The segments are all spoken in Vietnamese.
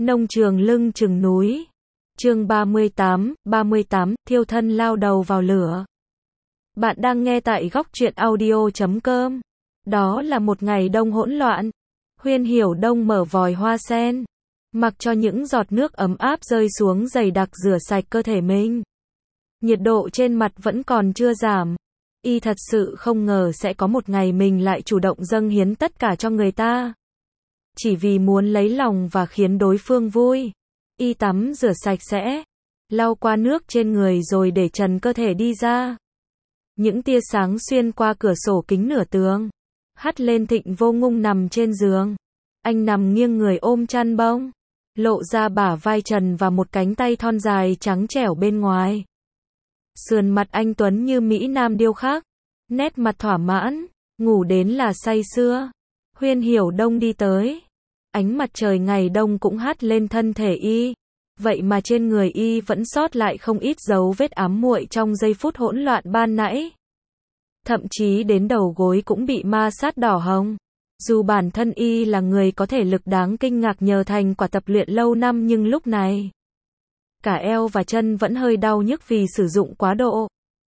Nông trường lưng chừng núi. Chương 38, thiêu thân lao đầu vào lửa. Bạn đang nghe tại góc truyện audio.com. Đó là một ngày đông hỗn loạn. Huyên Hiểu Đông mở vòi hoa sen, mặc cho những giọt nước ấm áp rơi xuống dày đặc rửa sạch cơ thể mình. Nhiệt độ trên mặt vẫn còn chưa giảm. Y thật sự không ngờ sẽ có một ngày mình lại chủ động dâng hiến tất cả cho người ta. Chỉ vì muốn lấy lòng và khiến đối phương vui. Y tắm rửa sạch sẽ, lau qua nước trên người rồi để trần cơ thể đi ra. Những tia sáng xuyên qua cửa sổ kính nửa tường, hắt lên Thịnh Vô Ngung nằm trên giường. Anh nằm nghiêng người ôm chăn bông, lộ ra bả vai trần và một cánh tay thon dài trắng trẻo bên ngoài. Sườn mặt anh tuấn như mỹ nam điêu khắc, nét mặt thỏa mãn, ngủ đến là say sưa. Huyên Hiểu Đông đi tới. Ánh mặt trời ngày đông cũng hắt lên thân thể y. Vậy mà trên người y vẫn sót lại không ít dấu vết ám muội trong giây phút hỗn loạn ban nãy. Thậm chí đến đầu gối cũng bị ma sát đỏ hồng. Dù bản thân y là người có thể lực đáng kinh ngạc nhờ thành quả tập luyện lâu năm, nhưng lúc này cả eo và chân vẫn hơi đau nhức vì sử dụng quá độ.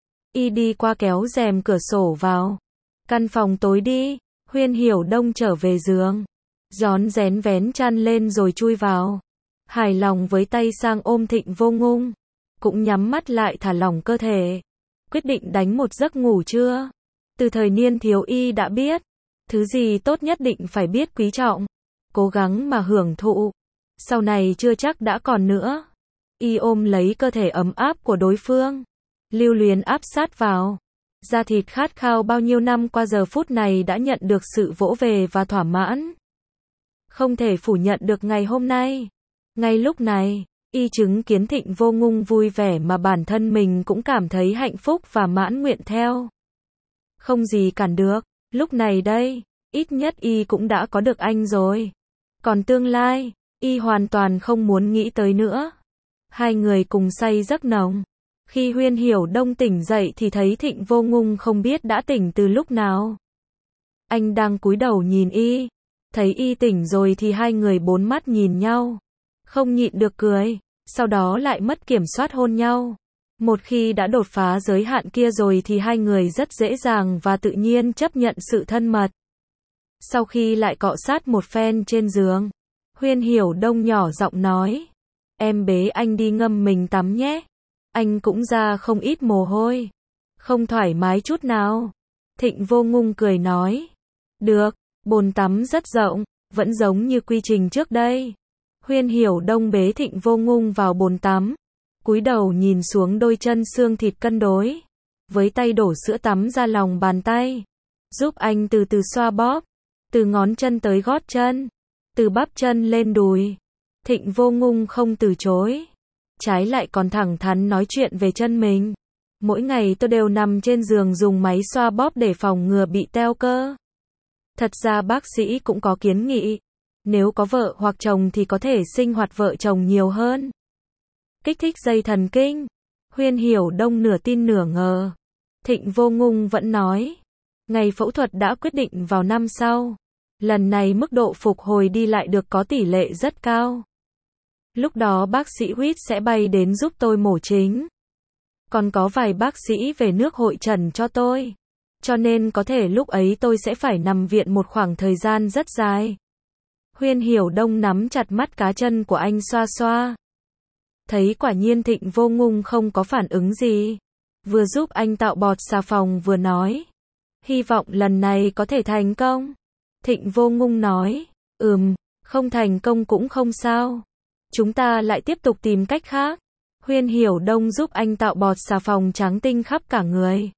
Y đi qua kéo rèm cửa sổ vào. Căn phòng tối đi. Huyên Hiểu Đông trở về giường, rón rén vén chăn lên rồi chui vào. Hài lòng với tay sang ôm Thịnh Vô Ngung, cũng nhắm mắt lại thả lỏng cơ thể. Quyết định đánh một giấc ngủ trưa. Từ thời niên thiếu y đã biết, thứ gì tốt nhất định phải biết quý trọng, cố gắng mà hưởng thụ. Sau này chưa chắc đã còn nữa. Y ôm lấy cơ thể ấm áp của đối phương, lưu luyến áp sát vào. Da thịt khát khao bao nhiêu năm qua giờ phút này đã nhận được sự vỗ về và thỏa mãn. Không thể phủ nhận được ngày hôm nay. Ngay lúc này, y chứng kiến Thịnh Vô Ngung vui vẻ mà bản thân mình cũng cảm thấy hạnh phúc và mãn nguyện theo. Không gì cản được. Lúc này đây, ít nhất y cũng đã có được anh rồi. Còn tương lai, y hoàn toàn không muốn nghĩ tới nữa. Hai người cùng say giấc nồng. Khi Huyên Hiểu Đông tỉnh dậy thì thấy Thịnh Vô Ngung không biết đã tỉnh từ lúc nào. Anh đang cúi đầu nhìn y. Thấy y tỉnh rồi thì hai người bốn mắt nhìn nhau. Không nhịn được cười. Sau đó lại mất kiểm soát hôn nhau. Một khi đã đột phá giới hạn kia rồi thì hai người rất dễ dàng và tự nhiên chấp nhận sự thân mật. Sau khi lại cọ sát một phen trên giường, Huyên Hiểu Đông nhỏ giọng nói: "Em bế anh đi ngâm mình tắm nhé. Anh cũng ra không ít mồ hôi. Không thoải mái chút nào." Thịnh Vô Ngung cười nói: "Được." Bồn tắm rất rộng, vẫn giống như quy trình trước đây. Huyên Hiểu Đông bế Thịnh Vô Ngung vào bồn tắm, cúi đầu nhìn xuống đôi chân xương thịt cân đối, với tay đổ sữa tắm ra lòng bàn tay, giúp anh từ từ xoa bóp, từ ngón chân tới gót chân, từ bắp chân lên đùi. Thịnh Vô Ngung không từ chối, trái lại còn thẳng thắn nói chuyện về chân mình. "Mỗi ngày tôi đều nằm trên giường dùng máy xoa bóp để phòng ngừa bị teo cơ. Thật ra bác sĩ cũng có kiến nghị, nếu có vợ hoặc chồng thì có thể sinh hoạt vợ chồng nhiều hơn. Kích thích dây thần kinh." Huyên Hiểu Đông nửa tin nửa ngờ. Thịnh Vô Ngung vẫn nói, ngày phẫu thuật đã quyết định vào năm sau. Lần này mức độ phục hồi đi lại được có tỷ lệ rất cao. Lúc đó bác sĩ Huyết sẽ bay đến giúp tôi mổ chính. Còn có vài bác sĩ về nước hội trần cho tôi. Cho nên có thể lúc ấy tôi sẽ phải nằm viện một khoảng thời gian rất dài. Huyên Hiểu Đông nắm chặt mắt cá chân của anh xoa xoa. Thấy quả nhiên Thịnh Vô Ngung không có phản ứng gì. Vừa giúp anh tạo bọt xà phòng vừa nói: "Hy vọng lần này có thể thành công." Thịnh Vô Ngung nói: Không thành công cũng không sao. Chúng ta lại tiếp tục tìm cách khác." Huyên Hiểu Đông giúp anh tạo bọt xà phòng trắng tinh khắp cả người.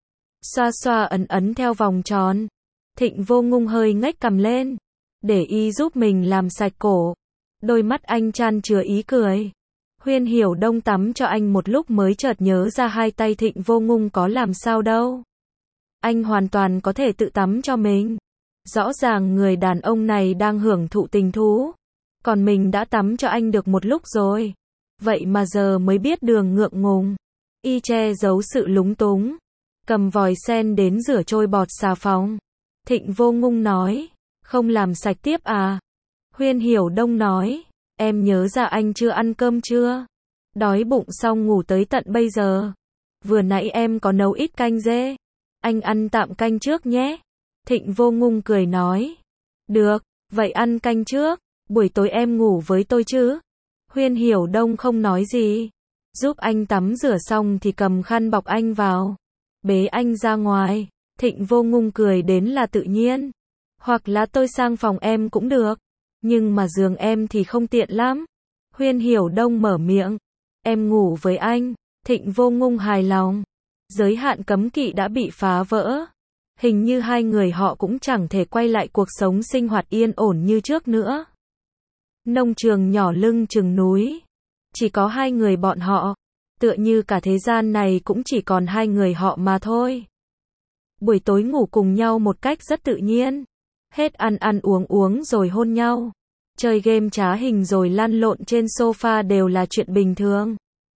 Xoa xoa ấn ấn theo vòng tròn. Thịnh Vô Ngung hơi ngách cằm lên, để y giúp mình làm sạch cổ. Đôi mắt anh chan chứa ý cười. Huyên Hiểu Đông tắm cho anh một lúc mới chợt nhớ ra hai tay Thịnh Vô Ngung có làm sao đâu. Anh hoàn toàn có thể tự tắm cho mình. Rõ ràng người đàn ông này đang hưởng thụ tình thú. Còn mình đã tắm cho anh được một lúc rồi. Vậy mà giờ mới biết đường ngượng ngùng. Y che giấu sự lúng túng, cầm vòi sen đến rửa trôi bọt xà phòng. Thịnh Vô Ngung nói: "Không làm sạch tiếp à?" Huyên Hiểu Đông nói: Em nhớ ra anh chưa ăn cơm chưa? Đói bụng xong ngủ tới tận bây giờ. Vừa nãy em có nấu ít canh dê. Anh ăn tạm canh trước nhé. Thịnh Vô Ngung cười nói. Được, vậy ăn canh trước. Buổi tối em ngủ với tôi chứ? Huyên Hiểu Đông không nói gì. Giúp anh tắm rửa xong thì cầm khăn bọc anh vào. Bế anh ra ngoài. Thịnh Vô Ngung cười đến là tự nhiên. Hoặc là tôi sang phòng em cũng được. Nhưng mà giường em thì không tiện lắm. Huyên Hiểu Đông mở miệng. Em ngủ với anh. Thịnh Vô Ngung hài lòng. Giới hạn cấm kỵ đã bị phá vỡ. Hình như hai người họ cũng chẳng thể quay lại cuộc sống sinh hoạt yên ổn như trước nữa. Nông trường nhỏ lưng chừng núi. Chỉ có hai người bọn họ. Tựa như cả thế gian này cũng chỉ còn hai người họ mà thôi. Buổi tối ngủ cùng nhau một cách rất tự nhiên. Hết ăn ăn uống uống rồi hôn nhau. Chơi game trá hình rồi lăn lộn trên sofa đều là chuyện bình thường.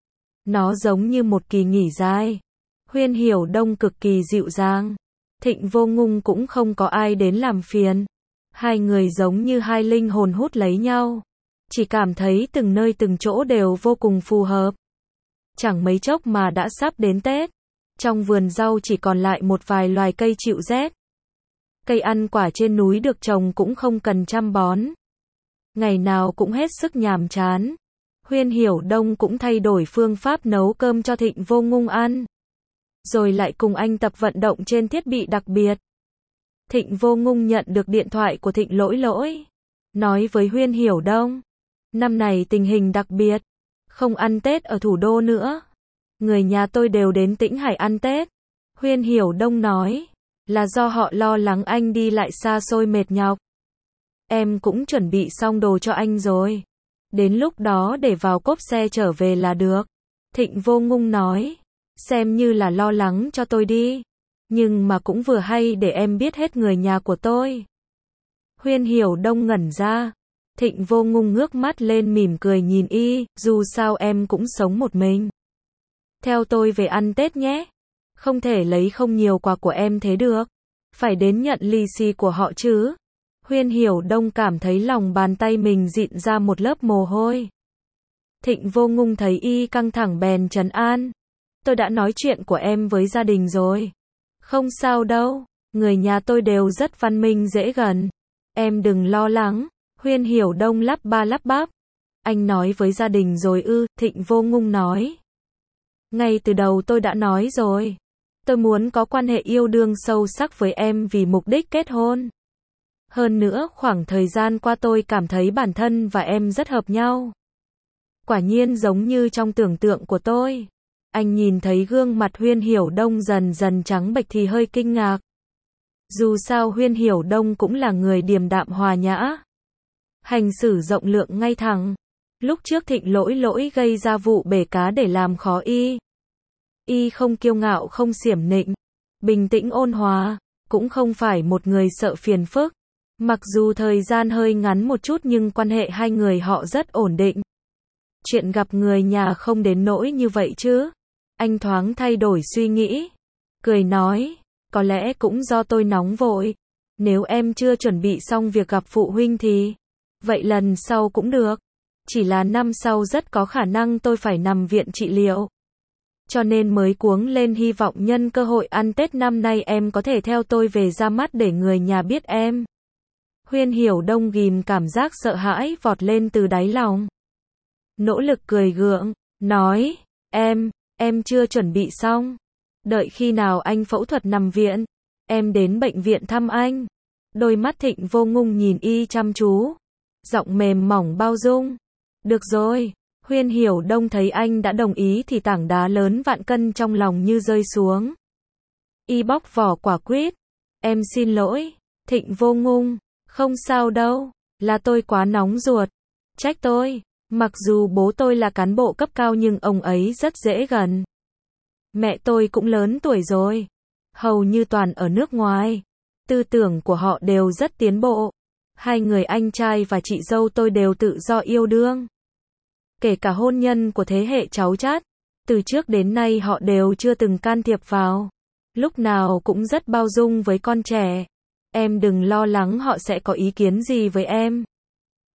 Nó giống như một kỳ nghỉ dài. Huyên Hiểu Đông cực kỳ dịu dàng. Thịnh Vô Ngung cũng không có ai đến làm phiền. Hai người giống như hai linh hồn hút lấy nhau. Chỉ cảm thấy từng nơi từng chỗ đều vô cùng phù hợp. Chẳng mấy chốc mà đã sắp đến Tết. Trong vườn rau chỉ còn lại một vài loài cây chịu rét. Cây ăn quả trên núi được trồng cũng không cần chăm bón. Ngày nào cũng hết sức nhàm chán. Huyên Hiểu Đông cũng thay đổi phương pháp nấu cơm cho Thịnh Vô Ngung ăn. Rồi lại cùng anh tập vận động trên thiết bị đặc biệt. Thịnh Vô Ngung nhận được điện thoại của Thịnh Lỗi Lỗi. Nói với Huyên Hiểu Đông. Năm này tình hình đặc biệt. Không ăn Tết ở thủ đô nữa. Người nhà tôi đều đến Tĩnh Hải ăn Tết. Huyên Hiểu Đông nói. Là do họ lo lắng anh đi lại xa xôi mệt nhọc. Em cũng chuẩn bị xong đồ cho anh rồi. Đến lúc đó để vào cốp xe trở về là được. Thịnh Vô Ngung nói. Xem như là lo lắng cho tôi đi. Nhưng mà cũng vừa hay để em biết hết người nhà của tôi. Huyên Hiểu Đông ngẩn ra. Thịnh Vô Ngung ngước mắt lên mỉm cười nhìn y. Dù sao em cũng sống một mình. Theo tôi về ăn Tết nhé. Không thể lấy không nhiều quà của em thế được. Phải đến nhận lì xì của họ chứ. Huyên Hiểu Đông cảm thấy lòng bàn tay mình dịn ra một lớp mồ hôi. Thịnh Vô Ngung thấy y căng thẳng bèn trấn an. Tôi đã nói chuyện của em với gia đình rồi. Không sao đâu. Người nhà tôi đều rất văn minh dễ gần. Em đừng lo lắng. Huyên Hiểu Đông lắp ba lắp bắp. Anh nói với gia đình rồi ư? Thịnh Vô Ngung nói. Ngay từ đầu tôi đã nói rồi. Tôi muốn có quan hệ yêu đương sâu sắc với em vì mục đích kết hôn. Hơn nữa khoảng thời gian qua tôi cảm thấy bản thân và em rất hợp nhau. Quả nhiên giống như trong tưởng tượng của tôi. Anh nhìn thấy gương mặt Huyên Hiểu Đông dần dần trắng bệch thì hơi kinh ngạc. Dù sao Huyên Hiểu Đông cũng là người điềm đạm hòa nhã. Hành xử rộng lượng ngay thẳng. Lúc trước Thịnh Lỗi Lỗi gây ra vụ bể cá để làm khó y. Y không kiêu ngạo không xiểm nịnh. Bình tĩnh ôn hòa. Cũng không phải một người sợ phiền phức. Mặc dù thời gian hơi ngắn một chút nhưng quan hệ hai người họ rất ổn định. Chuyện gặp người nhà không đến nỗi như vậy chứ. Anh thoáng thay đổi suy nghĩ. Cười nói. Có lẽ cũng do tôi nóng vội. Nếu em chưa chuẩn bị xong việc gặp phụ huynh thì. Vậy lần sau cũng được. Chỉ là năm sau rất có khả năng tôi phải nằm viện trị liệu. Cho nên mới cuống lên hy vọng nhân cơ hội ăn Tết năm nay em có thể theo tôi về ra mắt để người nhà biết em. Huyên Hiểu Đông ghim cảm giác sợ hãi vọt lên từ đáy lòng. Nỗ lực cười gượng, nói, em chưa chuẩn bị xong. Đợi khi nào anh phẫu thuật nằm viện, em đến bệnh viện thăm anh. Đôi mắt Thịnh Vô Ngung nhìn y chăm chú. Giọng mềm mỏng bao dung. Được rồi. Huyên Hiểu Đông thấy anh đã đồng ý thì tảng đá lớn vạn cân trong lòng như rơi xuống. Y bóc vỏ quả quýt. Em xin lỗi, Thịnh Vô Ngung. Không sao đâu, là tôi quá nóng ruột. Trách tôi. Mặc dù bố tôi là cán bộ cấp cao nhưng ông ấy rất dễ gần. Mẹ tôi cũng lớn tuổi rồi. Hầu như toàn ở nước ngoài. Tư tưởng của họ đều rất tiến bộ. Hai người anh trai và chị dâu tôi đều tự do yêu đương. Kể cả hôn nhân của thế hệ cháu chắt. Từ trước đến nay họ đều chưa từng can thiệp vào. Lúc nào cũng rất bao dung với con trẻ. Em đừng lo lắng họ sẽ có ý kiến gì với em.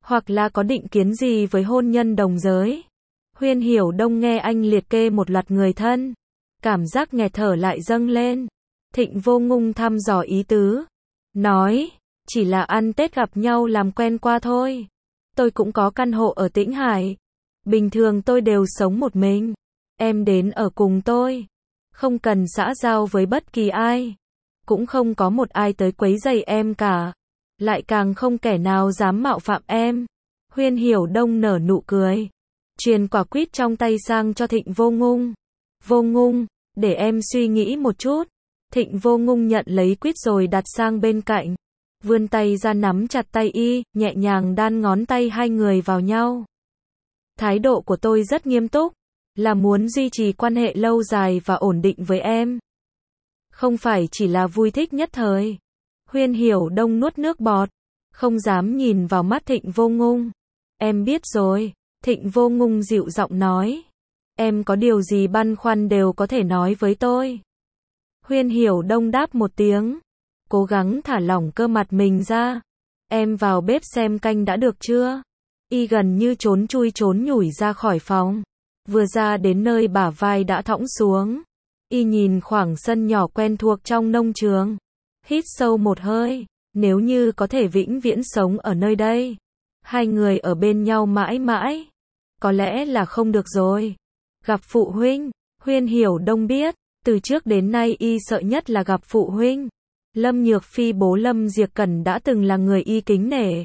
hoặc là có định kiến gì với hôn nhân đồng giới. Huyên Hiểu Đông nghe anh liệt kê một loạt người thân, cảm giác nghẹt thở lại dâng lên. Thịnh Vô Ngung thăm dò ý tứ, nói, chỉ là ăn Tết gặp nhau làm quen qua thôi. Tôi cũng có căn hộ ở Tĩnh Hải. Bình thường tôi đều sống một mình. Em đến ở cùng tôi. Không cần xã giao với bất kỳ ai. Cũng không có một ai tới quấy rầy em cả. Lại càng không kẻ nào dám mạo phạm em. Huyên Hiểu Đông nở nụ cười. Truyền quả quýt trong tay sang cho Thịnh Vô Ngung. Vô Ngung, để em suy nghĩ một chút. Thịnh Vô Ngung nhận lấy quýt rồi đặt sang bên cạnh. Vươn tay ra nắm chặt tay y, nhẹ nhàng đan ngón tay hai người vào nhau. Thái độ của tôi rất nghiêm túc, là muốn duy trì quan hệ lâu dài và ổn định với em. Không phải chỉ là vui thích nhất thời. Huyên Hiểu Đông nuốt nước bọt, không dám nhìn vào mắt Thịnh Vô Ngung. Em biết rồi, Thịnh Vô Ngung dịu giọng nói. Em có điều gì băn khoăn đều có thể nói với tôi. Huyên Hiểu Đông đáp một tiếng, cố gắng thả lỏng cơ mặt mình ra. Em vào bếp xem canh đã được chưa? Y gần như trốn chui trốn nhủi ra khỏi phòng. Vừa ra đến nơi bả vai đã thõng xuống. Y nhìn khoảng sân nhỏ quen thuộc trong nông trường. Hít sâu một hơi. Nếu như có thể vĩnh viễn sống ở nơi đây, hai người ở bên nhau mãi mãi, có lẽ là không được rồi. Gặp phụ huynh, Huyên Hiểu Đông biết, từ trước đến nay y sợ nhất là gặp phụ huynh. Lâm Nhược Phi bố Lâm Diệp Cẩn đã từng là người y kính nể.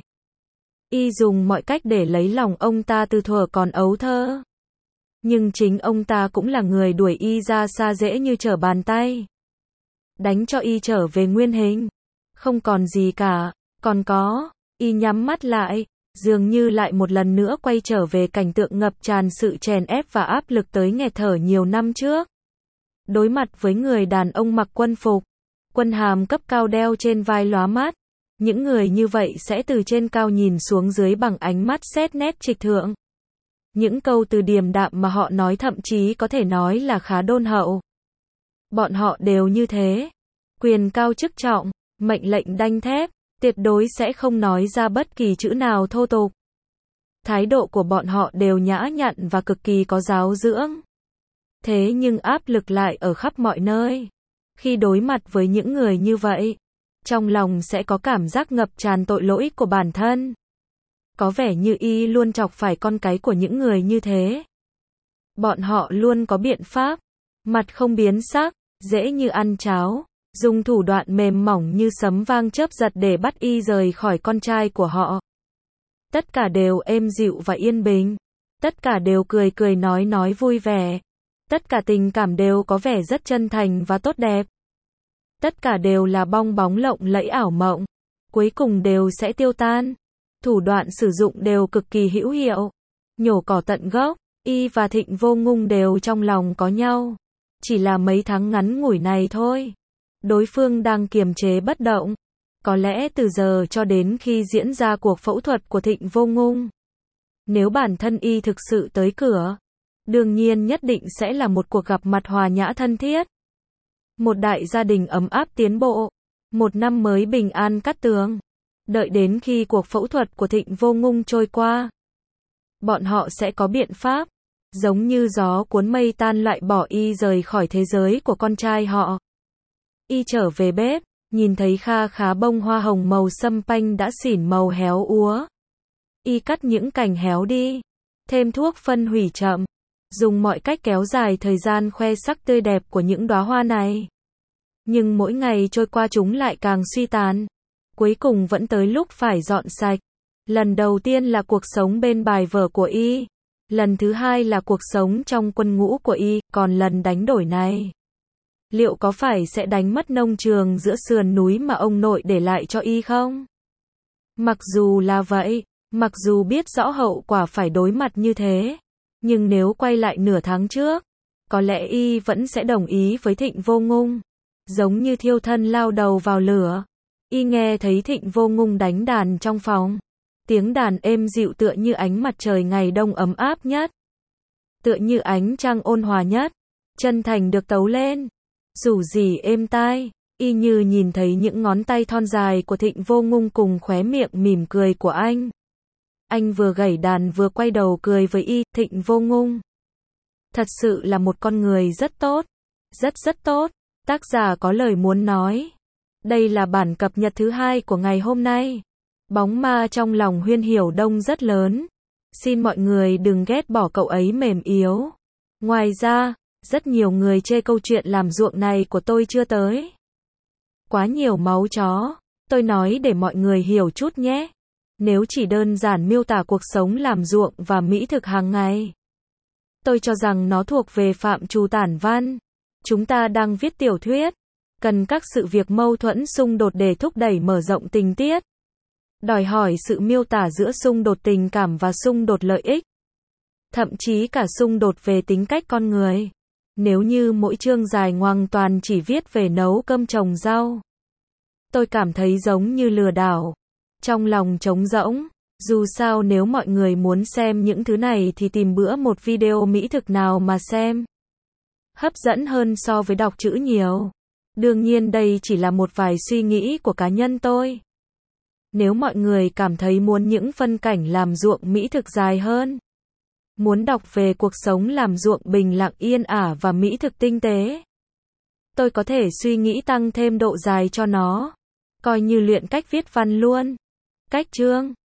Y dùng mọi cách để lấy lòng ông ta từ thuở còn ấu thơ. Nhưng chính ông ta cũng là người đuổi y ra xa dễ như trở bàn tay. Đánh cho y trở về nguyên hình. Không còn gì cả, còn có, y nhắm mắt lại, dường như lại một lần nữa quay trở về cảnh tượng ngập tràn sự chèn ép và áp lực tới nghẹt thở nhiều năm trước. Đối mặt với người đàn ông mặc quân phục, quân hàm cấp cao đeo trên vai lóa mắt. Những người như vậy sẽ từ trên cao nhìn xuống dưới bằng ánh mắt xét nét trịch thượng. Những câu từ điềm đạm mà họ nói thậm chí có thể nói là khá đôn hậu. Bọn họ đều như thế. Quyền cao chức trọng, mệnh lệnh đanh thép, tuyệt đối sẽ không nói ra bất kỳ chữ nào thô tục. Thái độ của bọn họ đều nhã nhặn và cực kỳ có giáo dưỡng. Thế nhưng áp lực lại ở khắp mọi nơi. Khi đối mặt với những người như vậy, trong lòng sẽ có cảm giác ngập tràn tội lỗi của bản thân. Có vẻ như y luôn chọc phải con cái của những người như thế. Bọn họ luôn có biện pháp, mặt không biến sắc, dễ như ăn cháo, dùng thủ đoạn mềm mỏng như sấm vang chớp giật để bắt y rời khỏi con trai của họ. Tất cả đều êm dịu và yên bình. Tất cả đều cười cười nói vui vẻ. Tất cả tình cảm đều có vẻ rất chân thành và tốt đẹp. Tất cả đều là bong bóng lộng lẫy ảo mộng. Cuối cùng đều sẽ tiêu tan. Thủ đoạn sử dụng đều cực kỳ hữu hiệu. Nhổ cỏ tận gốc, y và Thịnh Vô Ngung đều trong lòng có nhau. Chỉ là mấy tháng ngắn ngủi này thôi. Đối phương đang kiềm chế bất động. Có lẽ từ giờ cho đến khi diễn ra cuộc phẫu thuật của Thịnh Vô Ngung. Nếu bản thân y thực sự tới cửa, đương nhiên nhất định sẽ là một cuộc gặp mặt hòa nhã thân thiết. Một đại gia đình ấm áp tiến bộ. Một năm mới bình an cát tường. Đợi đến khi cuộc phẫu thuật của Thịnh Vô Ngung trôi qua, bọn họ sẽ có biện pháp, giống như gió cuốn mây tan loại bỏ y rời khỏi thế giới của con trai họ. Y trở về bếp, nhìn thấy kha khá bông hoa hồng màu sâm panh đã xỉn màu héo úa. Y cắt những cành héo đi, thêm thuốc phân hủy chậm, dùng mọi cách kéo dài thời gian khoe sắc tươi đẹp của những đóa hoa này. Nhưng mỗi ngày trôi qua chúng lại càng suy tàn. Cuối cùng vẫn tới lúc phải dọn sạch. Lần đầu tiên là cuộc sống bên bài vở của y. Lần thứ hai là cuộc sống trong quân ngũ của y. Còn lần đánh đổi này, liệu có phải sẽ đánh mất nông trường giữa sườn núi mà ông nội để lại cho y không? Mặc dù là vậy, mặc dù biết rõ hậu quả phải đối mặt như thế, nhưng nếu quay lại nửa tháng trước, có lẽ y vẫn sẽ đồng ý với Thịnh Vô Ngung. Giống như thiêu thân lao đầu vào lửa. Y nghe thấy Thịnh Vô Ngung đánh đàn trong phòng. Tiếng đàn êm dịu tựa như ánh mặt trời ngày đông ấm áp nhất. Tựa như ánh trăng ôn hòa nhất. Chân thành được tấu lên. Dù gì êm tai, y như nhìn thấy những ngón tay thon dài của Thịnh Vô Ngung cùng khóe miệng mỉm cười của anh. Anh vừa gảy đàn vừa quay đầu cười với Y Thịnh Vô Ngung. Thật sự là một con người rất tốt. Rất tốt. Tác giả có lời muốn nói. Đây là bản cập nhật thứ 2 của ngày hôm nay. Bóng ma trong lòng Huyên Hiểu Đông rất lớn. Xin mọi người đừng ghét bỏ cậu ấy mềm yếu. Ngoài ra, rất nhiều người chê câu chuyện làm ruộng này của tôi chưa tới. Quá nhiều máu chó. Tôi nói để mọi người hiểu chút nhé. Nếu chỉ đơn giản miêu tả cuộc sống làm ruộng và mỹ thực hàng ngày, tôi cho rằng nó thuộc về phạm trù tản văn. Chúng ta đang viết tiểu thuyết, cần các sự việc mâu thuẫn xung đột để thúc đẩy mở rộng tình tiết. Đòi hỏi sự miêu tả giữa xung đột tình cảm và xung đột lợi ích. Thậm chí cả xung đột về tính cách con người. Nếu như mỗi chương dài hoàn toàn chỉ viết về nấu cơm trồng rau, tôi cảm thấy giống như lừa đảo. Trong lòng trống rỗng. Dù sao nếu mọi người muốn xem những thứ này thì tìm bữa một video mỹ thực nào mà xem. Hấp dẫn hơn so với đọc chữ nhiều. Đương nhiên đây chỉ là một vài suy nghĩ của cá nhân tôi. Nếu mọi người cảm thấy muốn những phân cảnh làm ruộng mỹ thực dài hơn, muốn đọc về cuộc sống làm ruộng bình lặng yên ả và mỹ thực tinh tế, tôi có thể suy nghĩ tăng thêm độ dài cho nó. Coi như luyện cách viết văn luôn. Cách chương